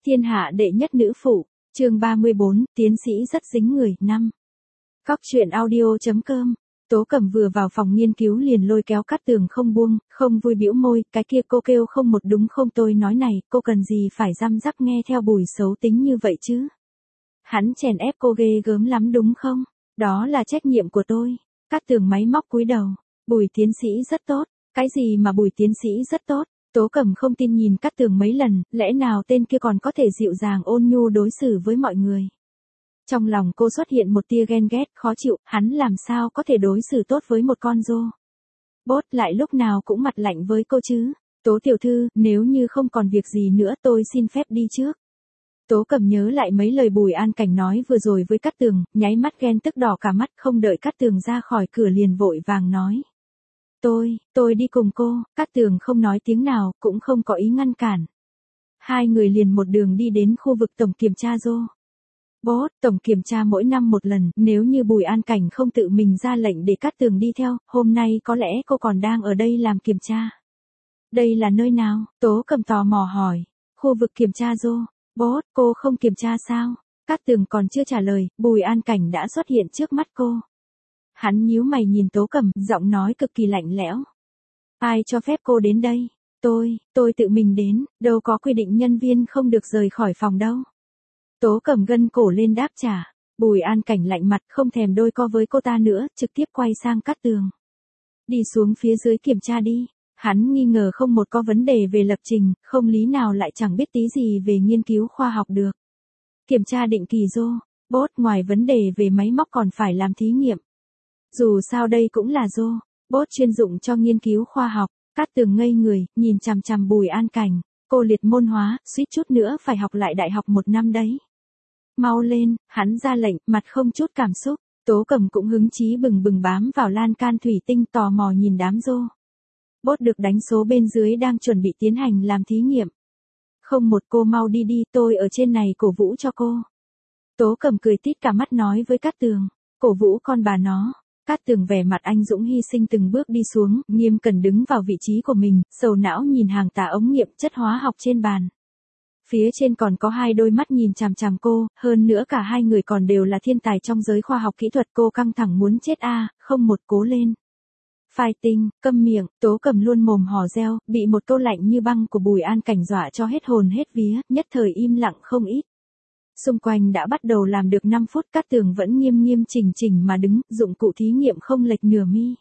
Thiên hạ đệ nhất nữ phụ, chương 34, tiến sĩ rất dính người, 5. Cóc truyện audio.com. Tố Cẩm vừa vào phòng nghiên cứu liền lôi kéo Cát Tường không buông, không vui bĩu môi, cái kia cô kêu không một đúng không tôi nói này, cô cần gì phải răm rắp nghe theo Bùi xấu tính như vậy chứ. Hắn chèn ép cô ghê gớm lắm đúng không? Đó là trách nhiệm của tôi. Cát Tường máy móc cúi đầu, Bùi tiến sĩ rất tốt, cái gì mà Bùi tiến sĩ rất tốt? Tố Cẩm không tin nhìn Cát Tường mấy lần, lẽ nào tên kia còn có thể dịu dàng ôn nhu đối xử với mọi người. Trong lòng cô xuất hiện một tia ghen ghét, khó chịu, hắn làm sao có thể đối xử tốt với một con rô. Bốt lại lúc nào cũng mặt lạnh với cô chứ. Tố tiểu thư, nếu như không còn việc gì nữa tôi xin phép đi trước. Tố Cẩm nhớ lại mấy lời Bùi An Cảnh nói vừa rồi với Cát Tường, nháy mắt ghen tức đỏ cả mắt, không đợi Cát Tường ra khỏi cửa liền vội vàng nói. Tôi đi cùng cô. Cát Tường không nói tiếng nào, cũng không có ý ngăn cản. Hai người liền một đường đi đến khu vực tổng kiểm tra rô. Bốt, tổng kiểm tra mỗi năm một lần, nếu như Bùi An Cảnh không tự mình ra lệnh để Cát Tường đi theo, hôm nay có lẽ cô còn đang ở đây làm kiểm tra. Đây là nơi nào? Tố Cẩm tò mò hỏi. Khu vực kiểm tra rô. Bốt, cô không kiểm tra sao? Cát Tường còn chưa trả lời, Bùi An Cảnh đã xuất hiện trước mắt cô. Hắn nhíu mày nhìn Tố Cẩm, giọng nói cực kỳ lạnh lẽo. Ai cho phép cô đến đây? Tôi tự mình đến, đâu có quy định nhân viên không được rời khỏi phòng đâu. Tố Cẩm gân cổ lên đáp trả. Bùi An Cảnh lạnh mặt không thèm đôi co với cô ta nữa, trực tiếp quay sang Cát Tường. Đi xuống phía dưới kiểm tra đi. Hắn nghi ngờ không một có vấn đề về lập trình, không lý nào lại chẳng biết tí gì về nghiên cứu khoa học được. Kiểm tra định kỳ rô. Bốt, ngoài vấn đề về máy móc còn phải làm thí nghiệm. Dù sao đây cũng là rô. Bốt chuyên dụng cho nghiên cứu khoa học. Cát Tường ngây người, nhìn chằm chằm Bùi An Cảnh. Cô liệt môn hóa, suýt chút nữa phải học lại đại học 1 năm đấy. Mau lên, hắn ra lệnh, mặt không chút cảm xúc. Tố Cẩm cũng hứng chí bừng bừng bám vào lan can thủy tinh tò mò nhìn đám rô. Bốt được đánh số bên dưới đang chuẩn bị tiến hành làm thí nghiệm. Không một cô mau đi đi, tôi ở trên này cổ vũ cho cô. Tố Cẩm cười tít cả mắt nói với Cát Tường. Cổ vũ con bà nó. Cát Tường vẻ mặt anh dũng hy sinh từng bước đi xuống, nghiêm cẩn đứng vào vị trí của mình, sầu não nhìn hàng tả ống nghiệm chất hóa học trên bàn. Phía trên còn có hai đôi mắt nhìn chằm chằm cô, hơn nữa cả hai người còn đều là thiên tài trong giới khoa học kỹ thuật, cô căng thẳng muốn chết không một cố lên. Fighting, câm miệng, Tố Cẩm luôn mồm hò reo, bị một câu lạnh như băng của Bùi An Cảnh dọa cho hết hồn hết vía, nhất thời im lặng không ít. Xung quanh đã bắt đầu làm được 5 phút, Cát Tường vẫn nghiêm nghiêm chỉnh chỉnh mà đứng, dụng cụ thí nghiệm không lệch nửa mi.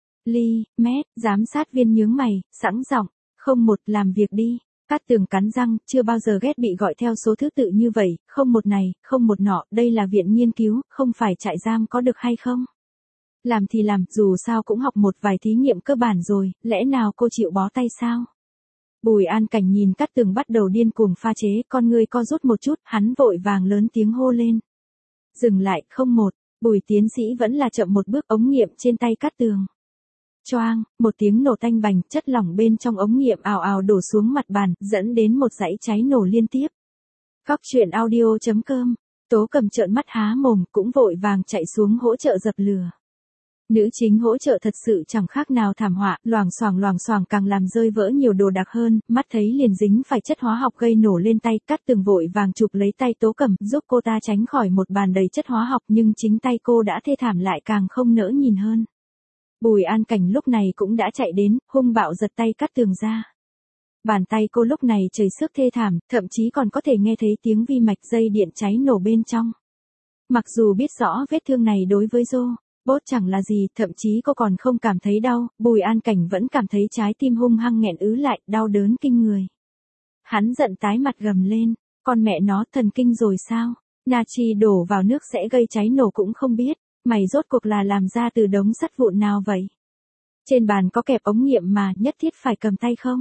Mét, giám sát viên nhướng mày, sẵn giọng, không một làm việc đi. Cát Tường cắn răng, chưa bao giờ ghét bị gọi theo số thứ tự như vậy, không một này, không một nọ, đây là viện nghiên cứu, không phải trại giam có được hay không? Làm thì làm, dù sao cũng học một vài thí nghiệm cơ bản rồi, lẽ nào cô chịu bó tay sao? Bùi An Cảnh nhìn Cát Tường bắt đầu điên cuồng pha chế, con người co rút một chút, hắn vội vàng lớn tiếng hô lên. Dừng lại, không một, Bùi tiến sĩ vẫn là chậm một bước, ống nghiệm trên tay Cát Tường. Choang, một tiếng nổ tanh bành, chất lỏng bên trong ống nghiệm ào ào đổ xuống mặt bàn, dẫn đến một dãy cháy nổ liên tiếp. Cóc truyện audio.com. Tố Cẩm trợn mắt há mồm, cũng vội vàng chạy xuống hỗ trợ dập lửa. Nữ chính hỗ trợ thật sự chẳng khác nào thảm họa, loảng xoảng càng làm rơi vỡ nhiều đồ đạc hơn, mắt thấy liền dính phải chất hóa học gây nổ lên tay, Cát Tường vội vàng chụp lấy tay Tố Cẩm, giúp cô ta tránh khỏi một bàn đầy chất hóa học, nhưng chính tay cô đã thê thảm lại càng không nỡ nhìn hơn. Bùi An Cảnh lúc này cũng đã chạy đến, hung bạo giật tay Cát Tường ra. Bàn tay cô lúc này chảy xước thê thảm, thậm chí còn có thể nghe thấy tiếng vi mạch dây điện cháy nổ bên trong. Mặc dù biết rõ vết thương này đối với Bốt chẳng là gì, thậm chí cô còn không cảm thấy đau, Bùi An Cảnh vẫn cảm thấy trái tim hung hăng nghẹn ứ lại, đau đớn kinh người. Hắn giận tái mặt gầm lên, con mẹ nó thần kinh rồi sao? Natri đổ vào nước sẽ gây cháy nổ cũng không biết, mày rốt cuộc là làm ra từ đống sắt vụn nào vậy? Trên bàn có kẹp ống nghiệm mà, nhất thiết phải cầm tay không?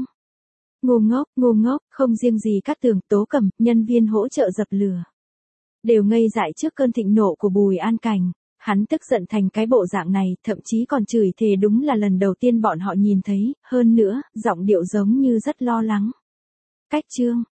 Ngu ngốc, không riêng gì Cát Tường, Tố Cẩm, nhân viên hỗ trợ dập lửa. Đều ngây dại trước cơn thịnh nộ của Bùi An Cảnh. Hắn tức giận thành cái bộ dạng này, thậm chí còn chửi thề đúng là lần đầu tiên bọn họ nhìn thấy, hơn nữa, giọng điệu giống như rất lo lắng. Cách chương,